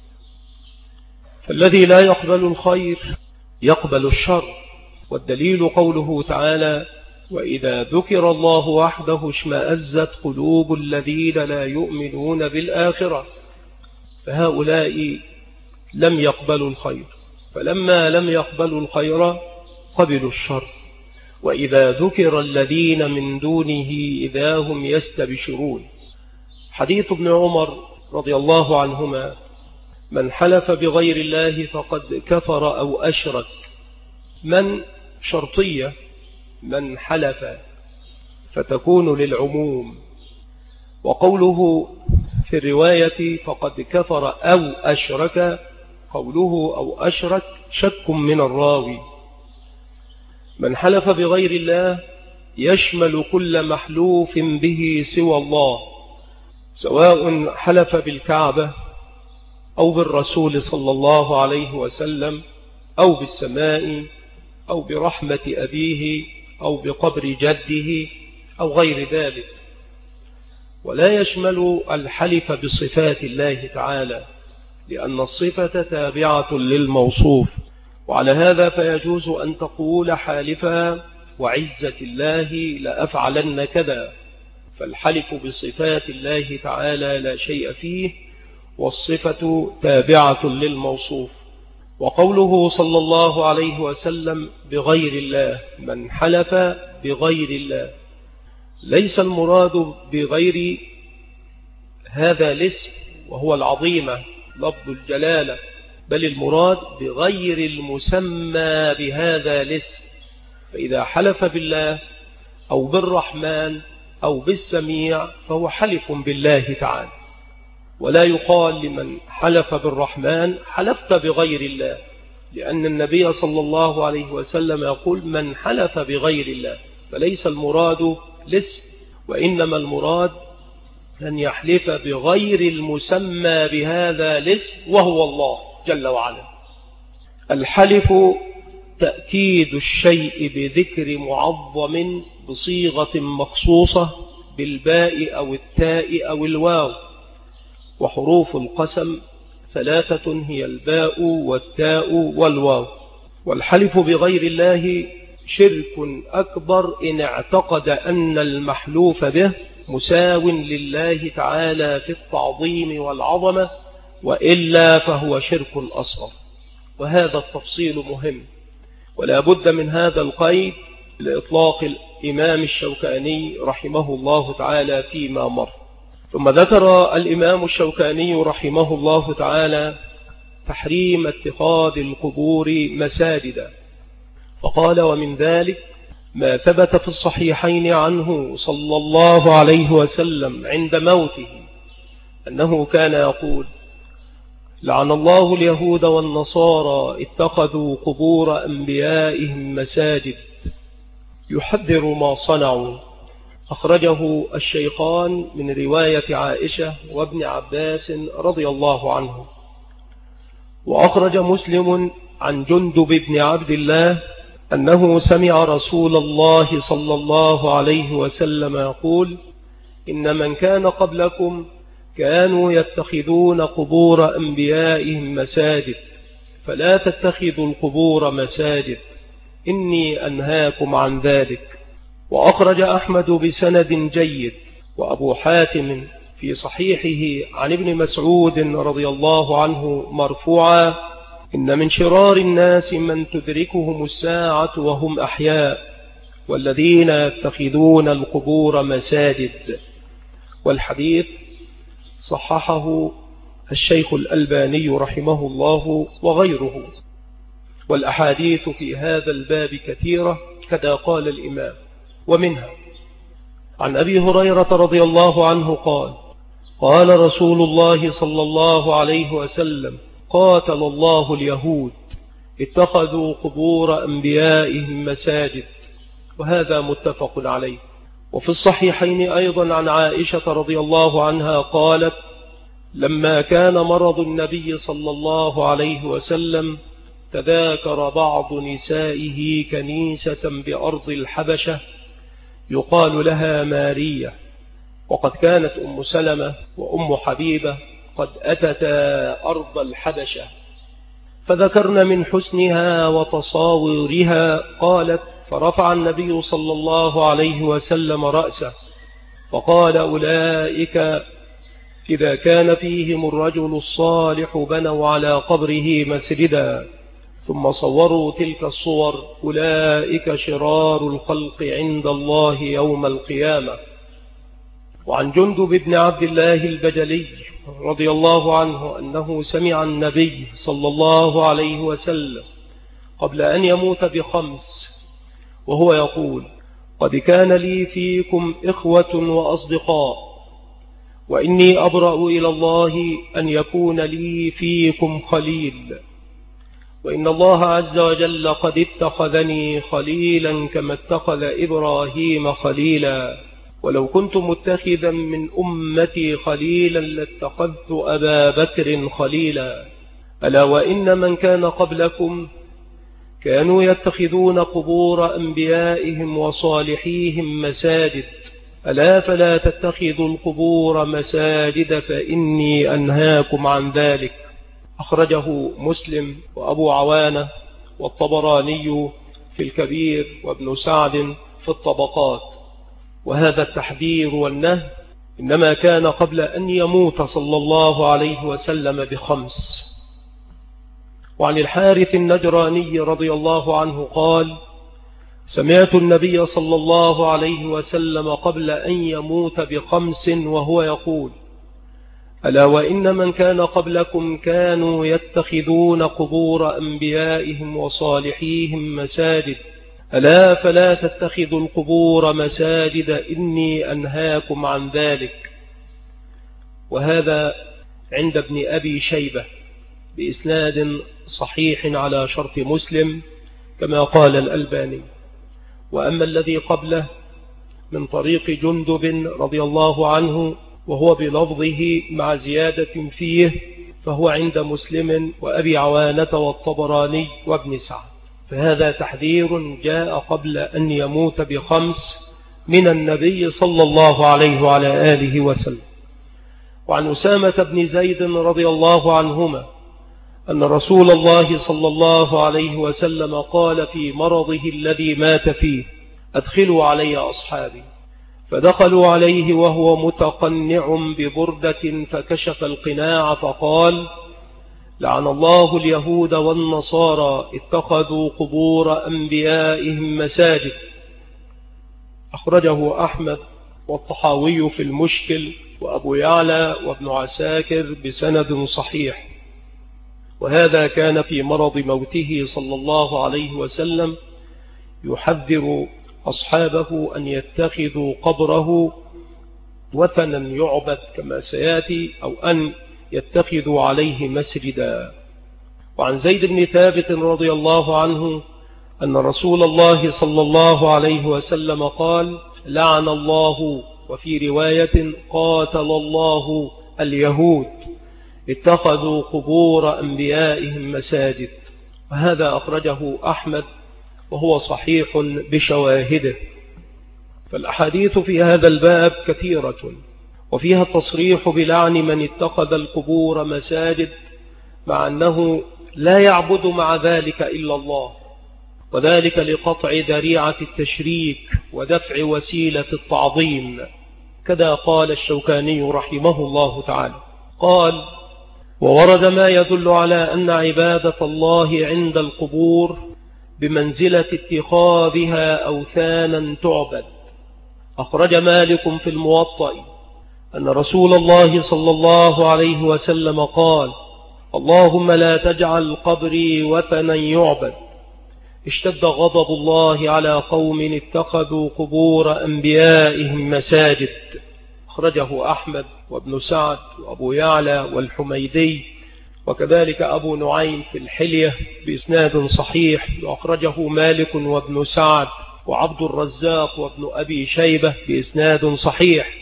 فالذي لا يقبل الخير يقبل الشر، والدليل قوله تعالى: وإذا ذكر الله وحده اشمأزت قلوب الذين لا يؤمنون بالآخرة، فهؤلاء لم يقبلوا الخير، فلما لم يقبلوا الخير قبلوا الشر. وإذا ذكر الذين من دونه إذا هم يستبشرون. حديث ابن عمر رضي الله عنهما: من حلف بغير الله فقد كفر أو أشرك. من شرطية، من حلف فتكون للعموم. وقوله في الرواية فقد كفر أو أشرك، قوله أو أشرك شك من الراوي. من حلف بغير الله يشمل كل محلوف به سوى الله، سواء حلف بالكعبة أو بالرسول صلى الله عليه وسلم أو بالسماء أو برحمة أبيه أو بقبر جده أو غير ذلك. ولا يشمل الحلف بصفات الله تعالى، لأن الصفة تابعة للموصوف، وعلى هذا فيجوز أن تقول حالفا وعزة الله لأفعلن كذا، فالحلف بصفات الله تعالى لا شيء فيه، والصفة تابعة للموصوف. وقوله صلى الله عليه وسلم بغير الله، من حلف بغير الله، ليس المراد بغير هذا الاسم وهو العظيمة لفظ الجلالة، بل المراد بغير المسمى بهذا الاسم. فإذا حلف بالله أو بالرحمن أو بالسميع فهو حلف بالله تعالى، ولا يقال لمن حلف بالرحمن حلفت بغير الله، لأن النبي صلى الله عليه وسلم يقول من حلف بغير الله، فليس المراد الاسم، وإنما المراد أن يحلف بغير المسمى بهذا الاسم وهو الله جل وعلا. الحلف تأكيد الشيء بذكر معظم بصيغة مخصوصة بالباء أو التاء أو الواو، وحروف القسم ثلاثة هي الباء والتاء والواو. والحلف بغير الله شرك أكبر إن اعتقد أن المحلوف به مساو لله تعالى في التعظيم والعظمة، وإلا فهو شرك أصغر. وهذا التفصيل مهم، ولا بد من هذا القيد لإطلاق الإمام الشوكاني رحمه الله تعالى فيما مر. ثم ذكر الإمام الشوكاني رحمه الله تعالى تحريم اتخاذ القبور مساجدا. فقال: ومن ذلك ما ثبت في الصحيحين عنه صلى الله عليه وسلم عند موته أنه كان يقول: لعن الله اليهود والنصارى اتخذوا قبور أنبيائهم مساجد، يحذر ما صنعوا. أخرجه الشيخان من رواية عائشة وابن عباس رضي الله عنه. وأخرج مسلم عن جندب بن عبد الله أنه سمع رسول الله صلى الله عليه وسلم يقول: إن من كان قبلكم كانوا يتخذون قبور أنبيائهم مساجد، فلا تتخذوا القبور مساجد، إني أنهاكم عن ذلك. وأخرج أحمد بسند جيد وأبو حاتم في صحيحه عن ابن مسعود رضي الله عنه مرفوعا: إن من شرار الناس من تدركهم الساعة وهم أحياء، والذين يتخذون القبور مساجد. والحديث صححه الشيخ الألباني رحمه الله وغيره. والأحاديث في هذا الباب كثيرة كذا قال الإمام. ومنها عن أبي هريرة رضي الله عنه قال: قال رسول الله صلى الله عليه وسلم: قاتل الله اليهود اتخذوا قبور أنبيائهم مساجد. وهذا متفق عليه. وفي الصحيحين أيضا عن عائشة رضي الله عنها قالت: لما كان مرض النبي صلى الله عليه وسلم تذاكر بعض نسائه كنيسة بأرض الحبشة يقال لها مارية، وقد كانت أم سلمة وأم حبيبة قد أتتا أرض الحبشة، فذكرن من حسنها وتصاورها. قالت: فرفع النبي صلى الله عليه وسلم رأسه فقال: أولئك إذا كان فيهم الرجل الصالح بنوا على قبره مسجدا، ثم صوروا تلك الصور، أولئك شرار الخلق عند الله يوم القيامة. وعن جندب بن عبد الله البجلي رضي الله عنه أنه سمع النبي صلى الله عليه وسلم قبل أن يموت ب5 وهو يقول: قد كان لي فيكم إخوة وأصدقاء، وإني أبرأ إلى الله أن يكون لي فيكم خليل، وإن الله عز وجل قد اتخذني خليلا كما اتخذ إبراهيم خليلا، ولو كنت متخذا من أمتي خليلا لاتخذت أبا بكر خليلا. ألا وإن من كان قبلكم كانوا يتخذون قبور أنبيائهم وصالحيهم مساجد، ألا فلا تتخذوا القبور مساجد فإني أنهاكم عن ذلك. أخرجه مسلم وأبو عوانة والطبراني في الكبير وابن سعد في الطبقات. وهذا التحذير والنهي إنما كان قبل أن يموت صلى الله عليه وسلم ب5. وعن الحارث النجراني رضي الله عنه قال: سمعت النبي صلى الله عليه وسلم قبل أن يموت ب5 وهو يقول: ألا وإن من كان قبلكم كانوا يتخذون قبور أنبيائهم وصالحيهم مساجد، ألا فلا تتخذوا القبور مساجد، إني أنهاكم عن ذلك. وهذا عند ابن أبي شيبة بإسناد صحيح على شرط مسلم كما قال الألباني. وأما الذي قبله من طريق جندب رضي الله عنه وهو بلفظه مع زيادة فيه فهو عند مسلم وأبي عوانة والطبراني وابن سعد. فهذا تحذير جاء قبل أن يموت ب5 من النبي صلى الله عليه وعلى آله وسلم. وعن أسامة بن زيد رضي الله عنهما أن رسول الله صلى الله عليه وسلم قال في مرضه الذي مات فيه: أدخلوا علي أصحابي. فدخلوا عليه وهو متقنع ببردة فكشف القناع فقال: لعن الله اليهود والنصارى اتخذوا قبور أنبيائهم مساجد. أخرجه أحمد والطحاوي في المشكل وأبو يعلى وابن عساكر بسند صحيح. وهذا كان في مرض موته صلى الله عليه وسلم يحذر أصحابه أن يتخذوا قبره وثنا يعبد كما سيأتي، أو أن يتخذوا عليه مسجدا. وعن زيد بن ثابت رضي الله عنه أن رسول الله صلى الله عليه وسلم قال: لعن الله، وفي رواية قاتل الله اليهود اتخذوا قبور أنبيائهم مساجد. وهذا أخرجه أحمد وهو صحيح بشواهده. فالأحاديث في هذا الباب كثيرة، وفيها التصريح بلعن من اتخذ القبور مساجد، مع أنه لا يعبد مع ذلك إلا الله، وذلك لقطع ذريعة التشريك ودفع وسيلة التعظيم، كذا قال الشوكاني رحمه الله تعالى. قال: وورد ما يدل على أن عبادة الله عند القبور بمنزلة اتخاذها أوثانا تعبد. أخرج مالك في الموطأ أن رسول الله صلى الله عليه وسلم قال: اللهم لا تجعل قبري وثنا يعبد. اشتد غضب الله على قوم اتخذوا قبور أنبيائهم مساجد. أخرجه أحمد وابن سعد وأبو يعلى والحميدي، وكذلك أبو نعيم في الحلية بإسناد صحيح، وأخرجه مالك وابن سعد وعبد الرزاق وابن أبي شيبة بإسناد صحيح.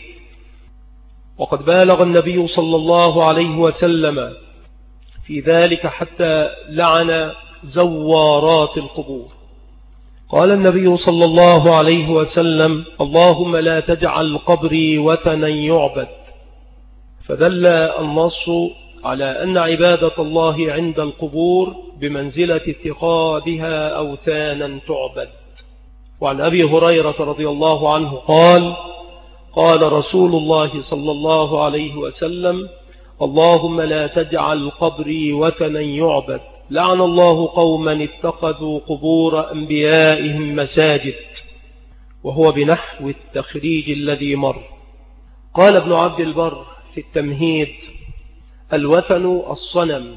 وقد بالغ النبي صلى الله عليه وسلم في ذلك حتى لعن زوارات القبور. قال النبي صلى الله عليه وسلم: اللهم لا تجعل قبري وثنا يعبد. فدل النص على أن عبادة الله عند القبور بمنزلة اتخاذها أوثانا تعبد. وعن أبي هريرة رضي الله عنه قال: قال رسول الله صلى الله عليه وسلم: اللهم لا تجعل قبري وثنا يعبد. لعن الله قوما اتخذوا قبور أنبيائهم مساجد. وهو بنحو التخريج الذي مر. قال ابن عبد البر في التمهيد: الوثن الصنم.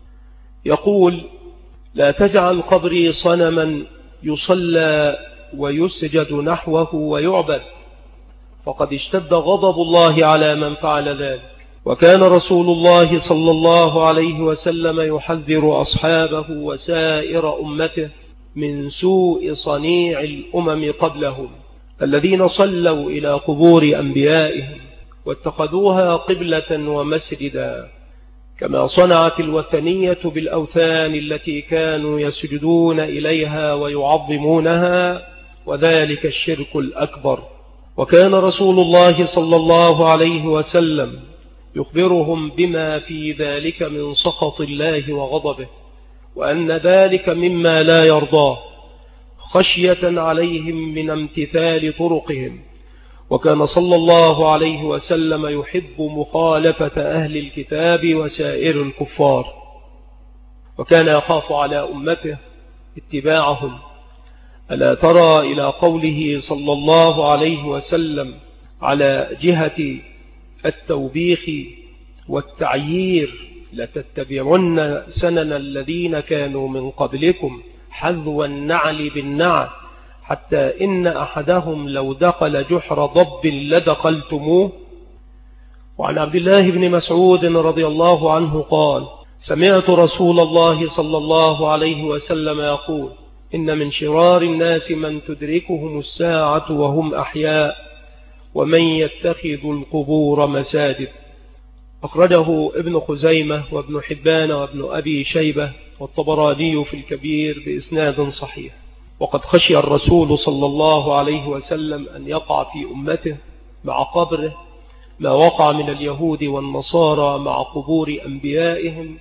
يقول: لا تجعل قبري صنما يصلى ويسجد نحوه ويعبد، فقد اشتد غضب الله على من فعل ذلك. وكان رسول الله صلى الله عليه وسلم يحذر أصحابه وسائر أمته من سوء صنيع الأمم قبلهم الذين صلوا إلى قبور أنبيائهم واتخذوها قبلة ومسجدا، كما صنعت الوثنية بالأوثان التي كانوا يسجدون إليها ويعظمونها، وذلك الشرك الأكبر. وكان رسول الله صلى الله عليه وسلم يخبرهم بما في ذلك من سخط الله وغضبه، وأن ذلك مما لا يرضاه، خشية عليهم من امتثال طرقهم. وكان صلى الله عليه وسلم يحب مخالفة أهل الكتاب وسائر الكفار، وكان يخاف على أمته اتباعهم. ألا ترى إلى قوله صلى الله عليه وسلم على جهة التوبيخ والتعيير: لتتبعن سنن الذين كانوا من قبلكم حذو النعل بالنعل حتى إن أحدهم لو دخل جحر ضب لدخلتموه. وعن عبد الله بن مسعود رضي الله عنه قال: سمعت رسول الله صلى الله عليه وسلم يقول: إن من شرار الناس من تدركهم الساعة وهم أحياء، ومن يتخذ القبور مساجد. أخرجه ابن خزيمة وابن حبان وابن أبي شيبة والطبراني في الكبير بإسناد صحيح. وقد خشي الرسول صلى الله عليه وسلم أن يقع في أمته مع قبره ما وقع من اليهود والنصارى مع قبور أنبيائهم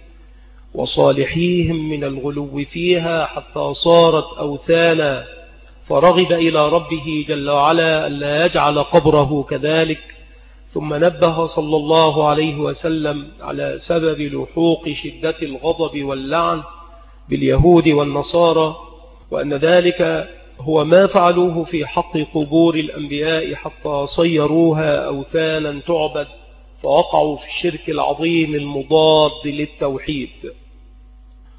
وصالحيهم من الغلو فيها حتى صارت أوثانا، فرغب إلى ربه جل وعلا ألا يجعل قبره كذلك. ثم نبه صلى الله عليه وسلم على سبب لحوق شدة الغضب واللعن باليهود والنصارى، وأن ذلك هو ما فعلوه في حق قبور الأنبياء حتى صيروها أوثانا تعبد، فوقعوا في الشرك العظيم المضاد للتوحيد.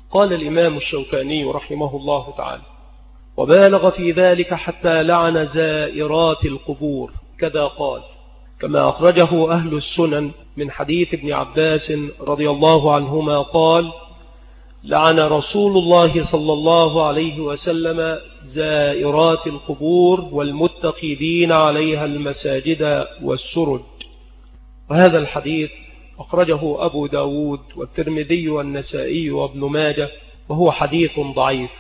قال الإمام الشوكاني رحمه الله تعالى: وبالغ في ذلك حتى لعن زائرات القبور، كذا قال، كما أخرجه أهل السنن من حديث ابن عباس رضي الله عنهما قال: لعن رسول الله صلى الله عليه وسلم زائرات القبور والمتخذين عليها المساجد والسرج. وهذا الحديث أخرجه أبو داود والترمذي والنسائي وابن ماجه، وهو حديث ضعيف.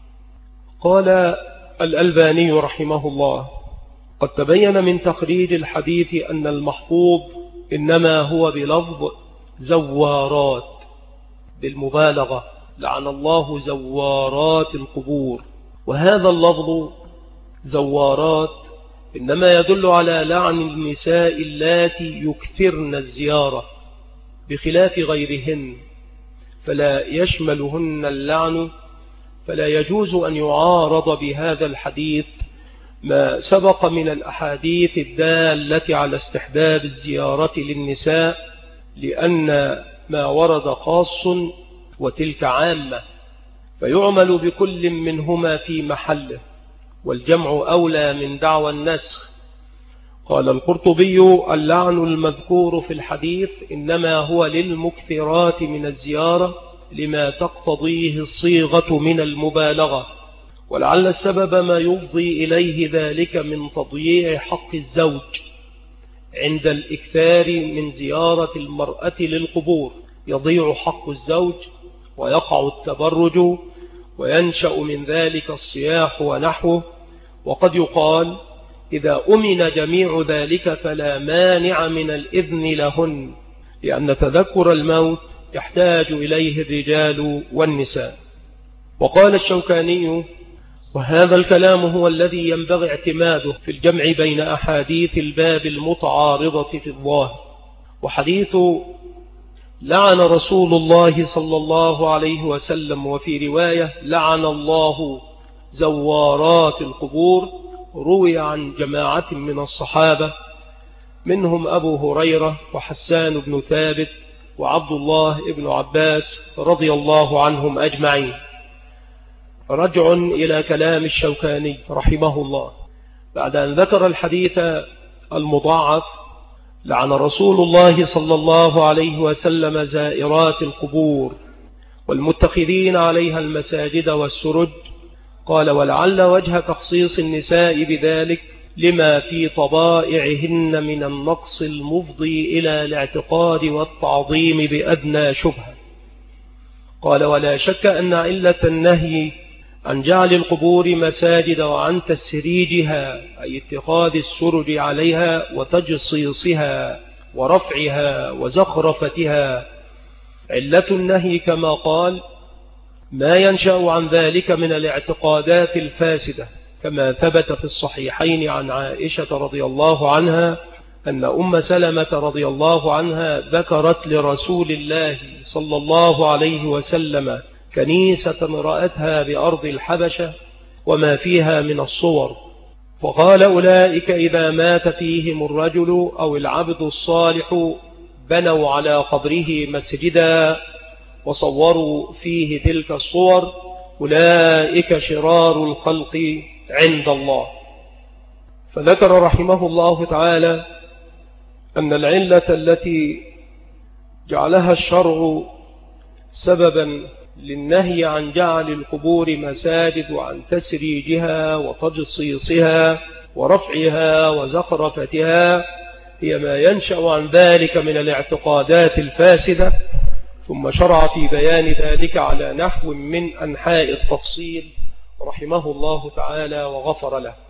قال الألباني رحمه الله: قد تبين من تخريج الحديث أن المحفوظ إنما هو بلفظ زوارات بالمبالغة، لعن الله زوارات القبور. وهذا اللفظ زوارات إنما يدل على لعن النساء اللاتي يكثرن الزيارة بخلاف غيرهن، فلا يشملهن اللعن، فلا يجوز أن يعارض بهذا الحديث ما سبق من الأحاديث الدالة على استحباب الزيارة للنساء، لأن ما ورد خاص وتلك عامة، فيعمل بكل منهما في محله، والجمع أولى من دعوى النسخ. قال القرطبي: اللعن المذكور في الحديث إنما هو للمكثرات من الزيارة لما تقتضيه الصيغة من المبالغة، ولعل السبب ما يفضي إليه ذلك من تضييع حق الزوج عند الإكثار من زيارة المرأة للقبور، يضيع حق الزوج ويقع التبرج وينشأ من ذلك الصياح ونحوه. وقد يقال: إذا أمن جميع ذلك فلا مانع من الإذن لهن، لأن تذكر الموت يحتاج إليه الرجال والنساء. وقال الشوكاني: وهذا الكلام هو الذي ينبغي اعتماده في الجمع بين أحاديث الباب المتعارضة في الظاهر. وحديث لعن رسول الله صلى الله عليه وسلم، وفي رواية لعن الله زوارات القبور، روي عن جماعة من الصحابة، منهم أبو هريرة وحسان بن ثابت وعبد الله بن عباس رضي الله عنهم أجمعين. رجع إلى كلام الشوكاني رحمه الله بعد أن ذكر الحديث المضاعف: لعن رسول الله صلى الله عليه وسلم زائرات القبور والمتخذين عليها المساجد والسرج. قال: ولعل وجه تخصيص النساء بذلك لما في طبائعهن من النقص المفضي إلى الاعتقاد والتعظيم بأدنى شبهة. قال: ولا شك أن علة النهي عن جعل القبور مساجد وعن تسريجها، أي اتخاذ السرج عليها وتجصيصها ورفعها وزخرفتها، علة النهي كما قال ما ينشأ عن ذلك من الاعتقادات الفاسدة، كما ثبت في الصحيحين عن عائشة رضي الله عنها أن أم سلمة رضي الله عنها ذكرت لرسول الله صلى الله عليه وسلم كنيسة رأتها بأرض الحبشة وما فيها من الصور، فقال: أولئك إذا مات فيهم الرجل أو العبد الصالح بنوا على قبره مسجدا وصوروا فيه تلك الصور، أولئك شرار الخلق عند الله. فذكر رحمه الله تعالى أن العلة التي جعلها الشرع سببا للنهي عن جعل القبور مساجد وعن تسريجها وتجصيصها ورفعها وزخرفتها هي ما ينشأ عن ذلك من الاعتقادات الفاسدة، ثم شرع في بيان ذلك على نحو من أنحاء التفصيل رحمه الله تعالى وغفر له.